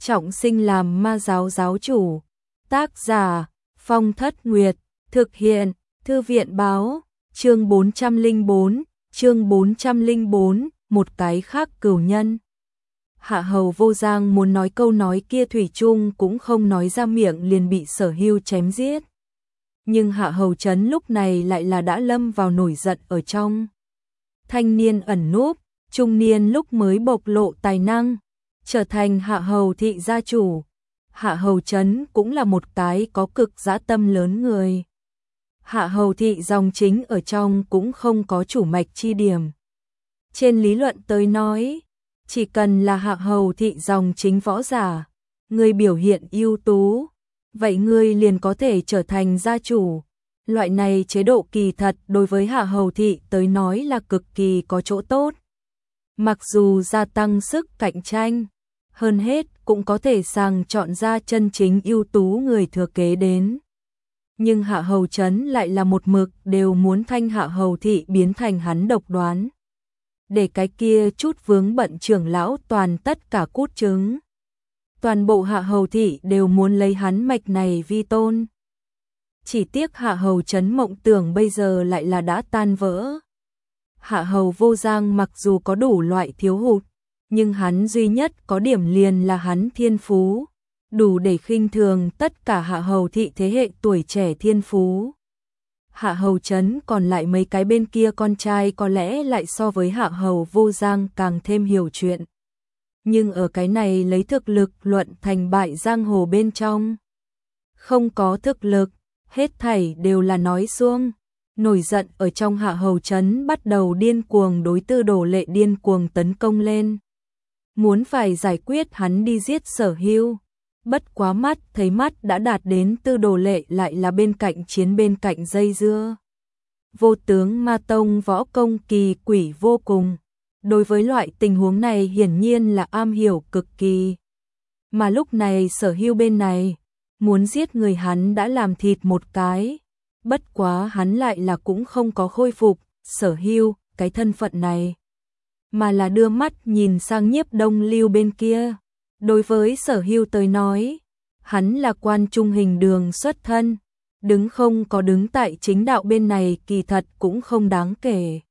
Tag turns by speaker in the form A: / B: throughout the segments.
A: trọng sinh làm ma giáo giáo chủ. Tác giả Phong Thất Nguyệt. Thực hiện Thư viện báo. Chương 404, một cái khác cửu nhân. Hạ Hầu Vô Giang muốn nói câu nói kia thủy chung cũng không nói ra miệng liền bị Sở Hưu chém giết. Nhưng Hạ Hầu Trấn lúc này lại là đã lâm vào nổi giận ở trong. Thanh niên ẩn núp, trung niên lúc mới bộc lộ tài năng, trở thành Hạ Hầu thị gia chủ. Hạ Hầu Trấn cũng là một cái có cực dã tâm lớn người. Hạ Hầu thị dòng chính ở trong cũng không có chủ mạch chi điểm. Trên lý luận tới nói, chỉ cần là Hạ Hầu thị dòng chính võ giả, người biểu hiện ưu tú, vậy người liền có thể trở thành gia chủ. Loại này chế độ kỳ thật đối với Hạ Hầu thị tới nói là cực kỳ có chỗ tốt. Mặc dù gia tăng sức cạnh tranh, hơn hết cũng có thể sàng chọn ra chân chính ưu tú người thừa kế đến. Nhưng Hạ Hầu Trấn lại là một mực đều muốn thanh Hạ Hầu thị biến thành hắn độc đoán. Để cái kia chút vướng bận trưởng lão toàn tất cả cút trứng. Toàn bộ Hạ Hầu thị đều muốn lấy hắn mạch này vi tôn. Chỉ tiếc Hạ Hầu Trấn mộng tưởng bây giờ lại là đã tan vỡ. Hạ Hầu Vô Giang mặc dù có đủ loại thiếu hụt, nhưng hắn duy nhất có điểm liền là hắn thiên phú, đủ để khinh thường tất cả Hạ Hầu thị thế hệ tuổi trẻ thiên phú. Hạ Hầu Trấn còn lại mấy cái bên kia con trai có lẽ lại so với Hạ Hầu Vô Giang càng thêm hiểu chuyện. Nhưng ở cái này lấy thực lực luận thành bại giang hồ bên trong. Không có thực lực, hết thảy đều là nói suông. Nổi giận ở trong Hạ Hầu Trấn bắt đầu điên cuồng đối Tư Đồ Lệ điên cuồng tấn công lên. Muốn phải giải quyết hắn đi giết Sở Hưu. Bất quá thấy mắt đã đạt đến Tư Đồ Lệ lại là bên cạnh chiến bên cạnh dây dưa. Vô tướng ma tông võ công kỳ quỷ vô cùng. Đối với loại tình huống này hiển nhiên là am hiểu cực kỳ. Mà lúc này Sở Hưu bên này, muốn giết người hắn đã làm thịt một cái. Bất quá hắn lại là cũng không có khôi phục Sở Hưu cái thân phận này. Mà là đưa mắt nhìn sang Nhiếp Đông Lưu bên kia. Đối với Sở Hưu tới nói, hắn là quan trung hình đường xuất thân, đứng không có đứng tại chính đạo bên này kỳ thật cũng không đáng kể.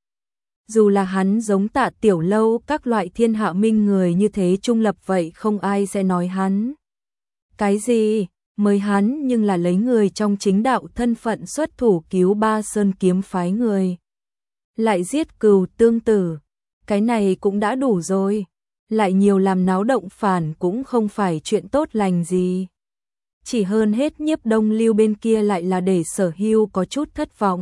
A: Dù là hắn giống Tạ Tiểu Lâu các loại thiên hạ minh người như thế trung lập vậy không ai sẽ nói hắn. Cái gì? Mới hắn nhưng là lấy người trong chính đạo thân phận xuất thủ cứu Ba Sơn kiếm phái người. Lại giết Cừu Tương Tử. Cái này cũng đã đủ rồi. Lại nhiều làm náo động phản cũng không phải chuyện tốt lành gì. Chỉ hơn hết Nhiếp Đông Lưu bên kia lại là để Sở Hưu có chút thất vọng.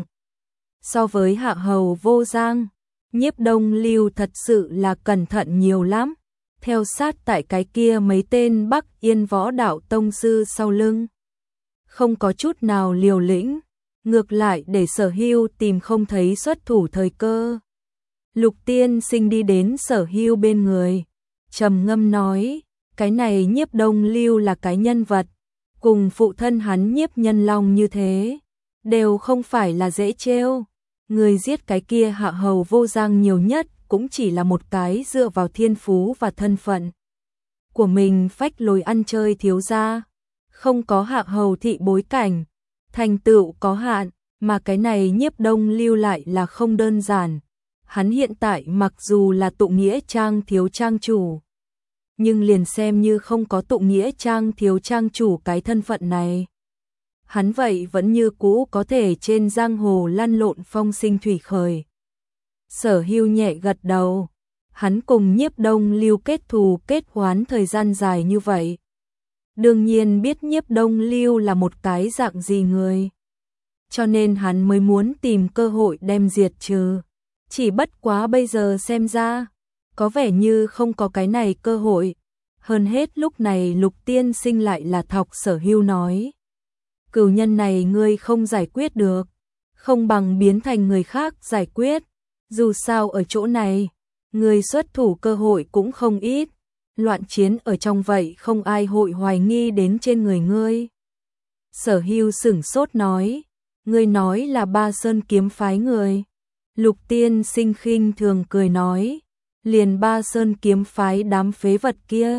A: So với Hạ Hầu Vô Giang, Nhiếp Đông Lưu thật sự là cẩn thận nhiều lắm. Theo sát tại cái kia mấy tên Bắc Yên võ đạo tông sư sau lưng. Không có chút nào liều lĩnh, ngược lại để Sở Hưu tìm không thấy xuất thủ thời cơ. Lục Tiên Sinh đi đến Sở Hưu bên người, trầm ngâm nói, cái này Nhiếp Đông Lưu là cái nhân vật, cùng phụ thân hắn Nhiếp Nhân Long như thế, đều không phải là dễ trêu. Người giết cái kia Hạ Hầu Vô Giang nhiều nhất cũng chỉ là một cái dựa vào thiên phú và thân phận của mình phách lối ăn chơi thiếu gia, không có Hạ Hầu thị bối cảnh, thành tựu có hạn, mà cái này Nhiếp Đông Lưu lại là không đơn giản. Hắn hiện tại mặc dù là tụ nghĩa trang thiếu trang chủ, nhưng liền xem như không có tụ nghĩa trang thiếu trang chủ cái thân phận này. Hắn vậy vẫn như cũ có thể trên giang hồ lăn lộn phong sinh thủy khởi. Sở Hưu nhẹ gật đầu, hắn cùng Nhiếp Đông Lưu kết thù kết oán thời gian dài như vậy. Đương nhiên biết Nhiếp Đông Lưu là một cái dạng gì người. Cho nên hắn mới muốn tìm cơ hội đem diệt trừ. Chỉ bất quá bây giờ xem ra, có vẻ như không có cái này cơ hội. Hơn hết lúc này Lục Tiên Sinh lại là thọc Sở Hưu nói. Cửu nhân này ngươi không giải quyết được, không bằng biến thành người khác giải quyết. Dù sao ở chỗ này, người xuất thủ cơ hội cũng không ít. Loạn chiến ở trong vậy không ai hội hoài nghi đến trên người ngươi. Sở Hưu sửng sốt nói, ngươi nói là Ba Sơn kiếm phái người. Lục Tiên Sinh khinh thường cười nói, liền Ba Sơn kiếm phái đám phế vật kia,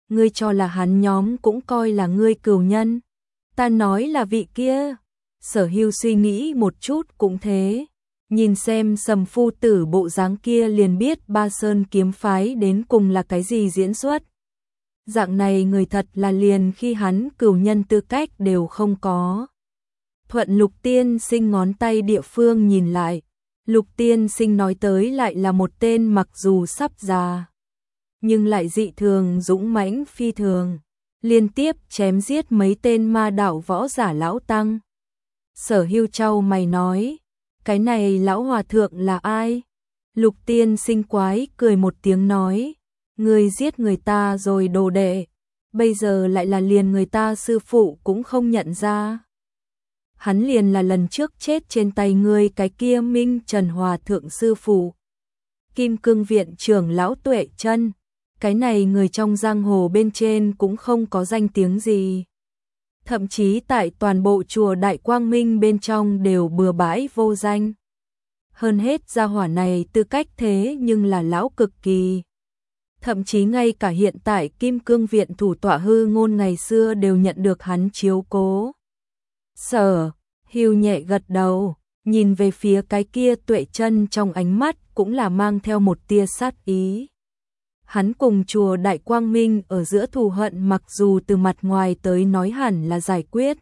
A: ngươi cho là hắn nhóm cũng coi là ngươi cừu nhân. Ta nói là vị kia. Sở Hưu suy nghĩ một chút cũng thế. Nhìn xem Sầm phu tử bộ dáng kia liền biết Ba Sơn kiếm phái đến cùng là cái gì diễn xuất. Dạng này người thật là liền khi hắn cừu nhân tư cách đều không có. Thuận Lục Tiên Sinh ngón tay địa phương nhìn lại. Lục Tiên Sinh nói tới lại là một tên mặc dù sắp già, nhưng lại dị thường dũng mãnh phi thường, liên tiếp chém giết mấy tên ma đạo võ giả lão tăng. Sở Hưu chau mày nói, cái này lão hòa thượng là ai? Lục Tiên Sinh quái cười một tiếng nói, người giết người ta rồi đồ đệ, bây giờ lại là liền người ta sư phụ cũng không nhận ra. Hắn liền là lần trước chết trên tay ngươi cái kia Minh Trần Hòa thượng sư phụ. Kim Cương viện trưởng lão Tuệ Chân, cái này người trong giang hồ bên trên cũng không có danh tiếng gì. Thậm chí tại toàn bộ chùa Đại Quang Minh bên trong đều bừa bãi vô danh. Hơn hết gia hỏa này tư cách thế nhưng là lão cực kỳ. Thậm chí ngay cả hiện tại Kim Cương viện thủ tọa Hư Ngôn ngày xưa đều nhận được hắn chiếu cố. Sở Hưu nhẹ gật đầu, nhìn về phía cái kia Tuệ Chân trong ánh mắt cũng là mang theo một tia sát ý. Hắn cùng chùa Đại Quang Minh ở giữa thù hận mặc dù từ mặt ngoài tới nói hẳn là giải quyết.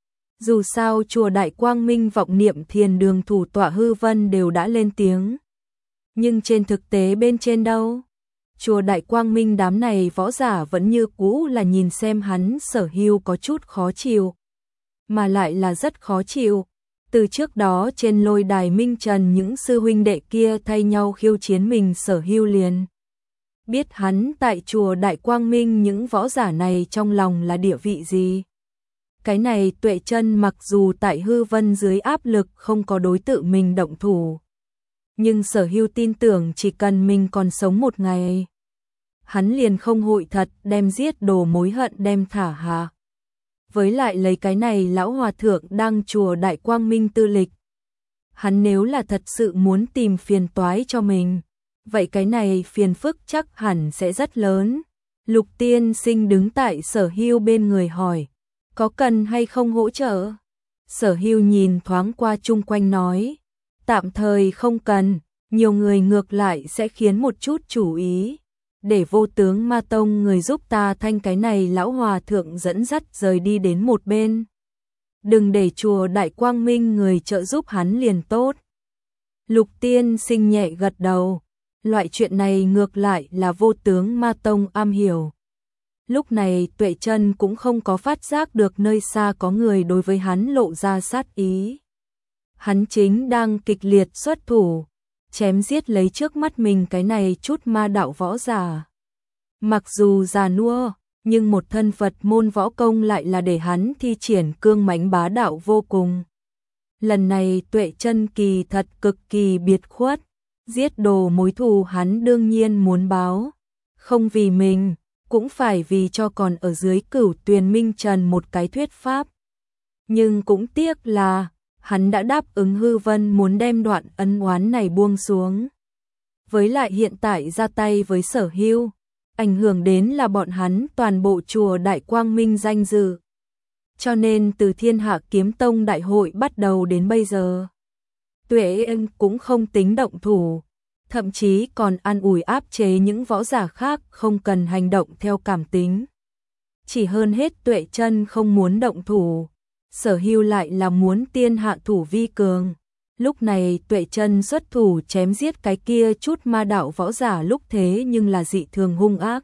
A: Dù sao chùa Đại Quang Minh vọng niệm thiền đường thủ tọa Hư Vân đều đã lên tiếng. Nhưng trên thực tế bên trên đâu? Chùa Đại Quang Minh đám này võ giả vẫn như cũ là nhìn xem hắn Sở Hưu có chút khó chịu. Mà lại là rất khó chịu. Từ trước đó trên lôi đài Minh Trần những sư huynh đệ kia thay nhau khiêu chiến mình Sở Hưu liền biết hắn tại chùa Đại Quang Minh những võ giả này trong lòng là địa vị gì. Cái này Tuệ Chân mặc dù tại Hư Vân dưới áp lực không có đối tượng mình động thủ, nhưng Sở Hưu tin tưởng chỉ cần mình còn sống một ngày, hắn liền không hội thật đem giết đồ mối hận đem thả hạ. Với lại lấy cái này lão hòa thượng đang chùa Đại Quang Minh tư lịch, hắn nếu là thật sự muốn tìm phiền toái cho mình, vậy cái này phiền phức chắc hẳn sẽ rất lớn. Lục Tiên Sinh đứng tại Sở Hưu bên người hỏi, có cần hay không hỗ trợ? Sở Hưu nhìn thoáng qua chung quanh nói, tạm thời không cần, nhiều người ngược lại sẽ khiến một chút chú ý. Để Vô Tướng Ma Tông người giúp ta thanh cái này lão hòa thượng dẫn dắt rời đi đến một bên. Đừng để chùa Đại Quang Minh người trợ giúp hắn liền tốt. Lục Tiên Sinh nhẹ gật đầu, loại chuyện này ngược lại là Vô Tướng Ma Tông am hiểu. Lúc này Tuệ Chân cũng không có phát giác được nơi xa có người đối với hắn lộ ra sát ý. Hắn chính đang kịch liệt xuất thủ, chém giết lấy trước mắt mình cái này chút ma đạo võ giả. Mặc dù già nua, nhưng một thân Phật môn võ công lại là để hắn thi triển cương mãnh bá đạo vô cùng. Lần này Tuệ Chân kỳ thật cực kỳ biệt khuất, giết đồ mối thù hắn đương nhiên muốn báo, không vì mình, cũng phải vì cho còn ở dưới Cửu Tuyền Minh Trần một cái thuyết pháp. Nhưng cũng tiếc là hắn đã đáp ứng Hư Vân muốn đem đoạn ân oán này buông xuống. Với lại hiện tại ra tay với Sở Hưu, ảnh hưởng đến là bọn hắn toàn bộ chùa Đại Quang Minh danh dự. Cho nên từ Thiên Hạ Kiếm Tông đại hội bắt đầu đến bây giờ, Tuệ Ân cũng không tính động thủ, thậm chí còn an ủi áp chế những võ giả khác không cần hành động theo cảm tính. Chỉ hơn hết Tuệ Chân không muốn động thủ, Sở Hưu lại là muốn tiên hạ thủ vi cường. Lúc này Tuệ Chân xuất thủ chém giết cái kia chút ma đạo võ giả lúc thế nhưng là dị thường hung ác.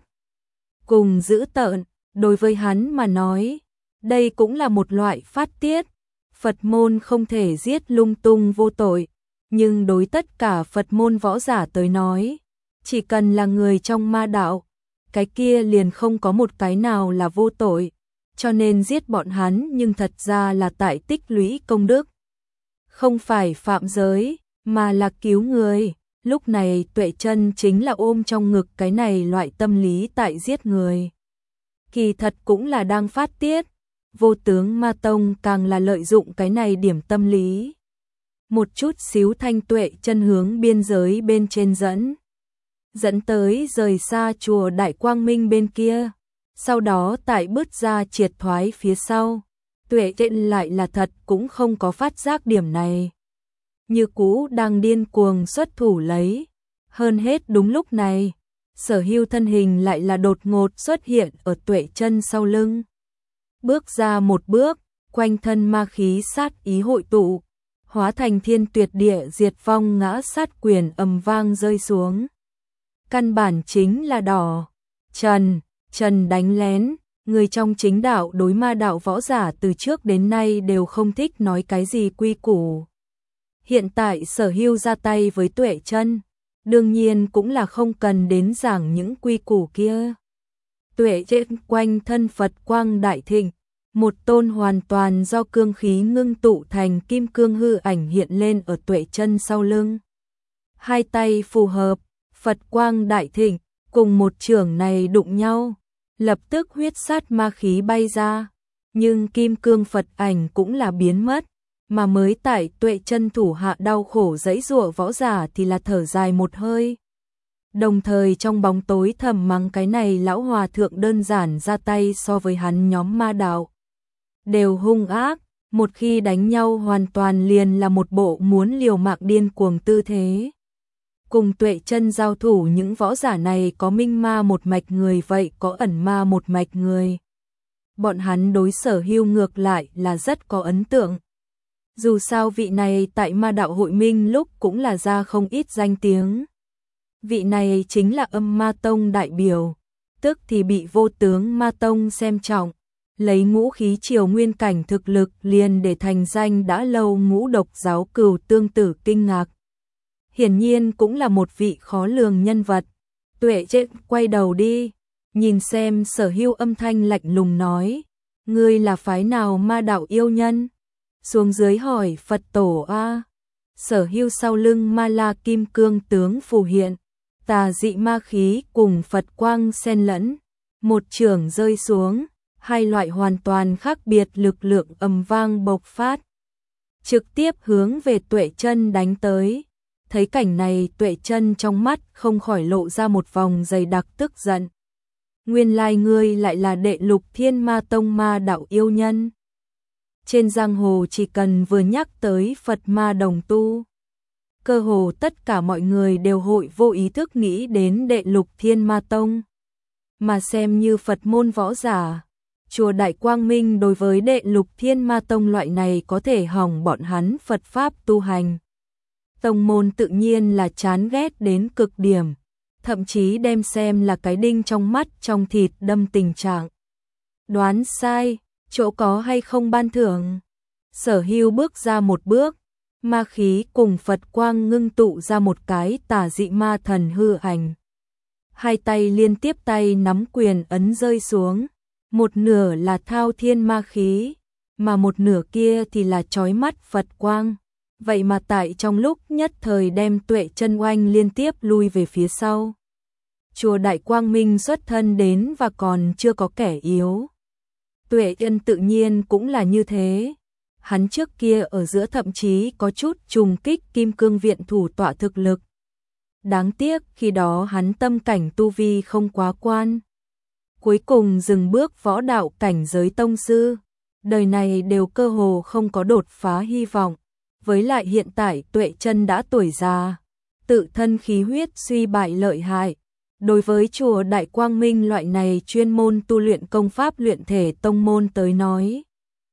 A: Cùng dữ tợn, đối với hắn mà nói, đây cũng là một loại phát tiết. Phật môn không thể giết lung tung vô tội, nhưng đối tất cả Phật môn võ giả tới nói, chỉ cần là người trong ma đạo, cái kia liền không có một cái nào là vô tội. Cho nên giết bọn hắn nhưng thật ra là tại tích lũy công đức. Không phải phạm giới, mà là cứu người. Lúc này Tuệ Chân chính là ôm trong ngực cái này loại tâm lý tại giết người. Kỳ thật cũng là đang phát tiết. Vô Tướng Ma Tông càng là lợi dụng cái này điểm tâm lý. Một chút xíu thanh Tuệ Chân hướng biên giới bên trên dẫn tới rời xa chùa Đại Quang Minh bên kia. sau đó tại bứt ra triệt thoái phía sau. Tuệ Tĩnh lại là thật cũng không có phát giác điểm này. Như cũ đang điên cuồng xuất thủ lấy. Hơn hết đúng lúc này, Sở Hưu thân hình lại là đột ngột xuất hiện ở Tuệ Chân sau lưng. Bước ra một bước, quanh thân ma khí sát ý hội tụ, hóa thành thiên tuyệt địa diệt vong ngã sát quyền ầm vang rơi xuống. Căn bản chính là đỏ. Trần đánh lén, người trong chính đạo đối ma đạo võ giả từ trước đến nay đều không thích nói cái gì quy củ. Hiện tại Sở Hưu ra tay với Tuệ Chân, đương nhiên cũng là không cần đến giảng những quy củ kia. Tuệ Chân quanh thân Phật quang đại thịnh, một tôn hoàn toàn do cương khí ngưng tụ thành kim cương hư ảnh hiện lên ở Tuệ Chân sau lưng. Hai tay phù hợp, Phật quang đại thịnh, cùng một chưởng này đụng nhau, lập tức huyết sát ma khí bay ra, nhưng kim cương Phật ảnh cũng là biến mất, mà mới tại Tuệ Chân thủ hạ đau khổ giãy giụa võ giả thì là thở dài một hơi. Đồng thời trong bóng tối thầm mắng cái này lão hòa thượng đơn giản ra tay so với hắn nhóm ma đạo đều hung ác, một khi đánh nhau hoàn toàn liền là một bộ muốn liều mạng điên cuồng tư thế. Cùng Tuệ Chân giao thủ những võ giả này có minh ma một mạch người vậy có ẩn ma một mạch người. Bọn hắn đối Sở Hưu ngược lại là rất có ấn tượng. Dù sao vị này tại ma đạo hội minh lúc cũng là ra không ít danh tiếng. Vị này chính là Âm Ma Tông đại biểu, tức thì bị Vô Tướng Ma Tông xem trọng, lấy ngũ khí triều nguyên cảnh thực lực liền để thành danh đã lâu Ngũ Độc giáo Cửu Tương Tử kinh ngạc. Hiển nhiên cũng là một vị khó lường nhân vật. Tuệ Chân quay đầu đi, nhìn xem Sở Hưu, âm thanh lạnh lùng nói, ngươi là phái nào ma đạo yêu nhân? Xuống dưới hỏi Phật tổ a. Sở Hưu sau lưng ma la kim cương tướng phù hiện, tà dị ma khí cùng Phật quang xen lẫn, một chưởng rơi xuống, hai loại hoàn toàn khác biệt lực lượng ầm vang bộc phát, trực tiếp hướng về Tuệ Chân đánh tới. Thấy cảnh này Tuệ Chân trong mắt không khỏi lộ ra một vòng dày đặc tức giận. Nguyên lai ngươi lại là Đệ Lục Thiên Ma Tông ma đạo yêu nhân. Trên giang hồ chỉ cần vừa nhắc tới Phật ma đồng tu, cơ hồ tất cả mọi người đều hội vô ý thức nghĩ đến Đệ Lục Thiên Ma Tông. Mà xem như Phật môn võ giả, chùa Đại Quang Minh đối với Đệ Lục Thiên Ma Tông loại này có thể hỏng bọn hắn Phật pháp tu hành. Tông môn tự nhiên là chán ghét đến cực điểm, thậm chí đem xem là cái đinh trong mắt trong thịt đâm tình trạng. Đoán sai, chỗ có hay không ban thưởng? Sở Hưu bước ra một bước, ma khí cùng Phật quang ngưng tụ ra một cái tà dị ma thần hư ảnh. Hai tay liên tiếp tay nắm quyền ấn rơi xuống, một nửa là thao thiên ma khí, mà một nửa kia thì là chói mắt Phật quang. Vậy mà tại trong lúc nhất thời đem Tuệ Chân oanh liên tiếp lui về phía sau. Chùa Đại Quang Minh xuất thân đến và còn chưa có kẻ yếu. Tuệ Chân tự nhiên cũng là như thế. Hắn trước kia ở giữa thậm chí có chút trùng kích Kim Cương Viện thủ tọa thực lực. Đáng tiếc khi đó hắn tâm cảnh tu vi không quá quan. Cuối cùng dừng bước võ đạo cảnh giới tông sư. Đời này đều cơ hồ không có đột phá hy vọng. Với lại hiện tại Tuệ Chân đã tuổi già, tự thân khí huyết suy bại lợi hại. Đối với chùa Đại Quang Minh loại này chuyên môn tu luyện công pháp luyện thể tông môn tới nói,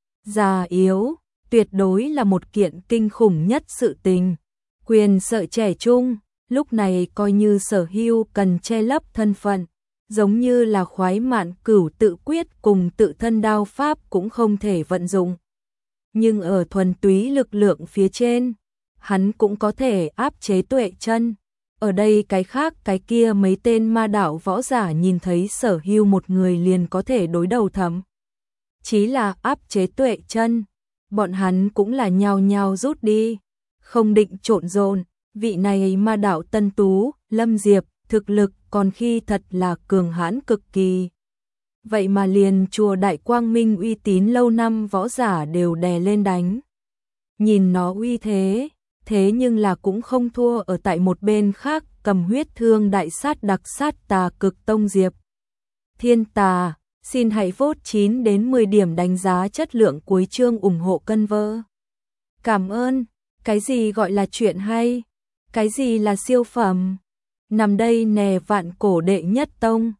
A: già yếu, tuyệt đối là một kiện kinh khủng nhất sự tình. Quyền sợ trẻ trung, lúc này coi như Sở Hưu cần che lấp thân phận, giống như là khoái mạn cửu tự quyết cùng tự thân đao pháp cũng không thể vận dụng. Nhưng ở thuần túy lực lượng phía trên, hắn cũng có thể áp chế Tuệ Chân. Ở đây cái khác cái kia mấy tên ma đạo võ giả nhìn thấy Sở Hưu một người liền có thể đối đầu thậm chí là áp chế Tuệ Chân, bọn hắn cũng là nhao nhao rút đi, không định trộn rộn. Vị này ma đạo tân tú, Lâm Diệp, thực lực còn khi thật là cường hãn cực kỳ. Vậy mà liền chùa Đại Quang Minh uy tín lâu năm võ giả đều đè lên đánh. Nhìn nó uy thế, thế nhưng là cũng không thua ở tại một bên khác cầm huyết thương đại sát đặc sát tà cực tông Diệp Thiên Tà. Xin hãy vote 9 đến 10 điểm đánh giá chất lượng cuối chương ủng hộ Cân Vơ. Cảm ơn. Cái gì gọi là chuyện hay? Cái gì là siêu phẩm? Nằm đây nè vạn cổ đệ nhất tông.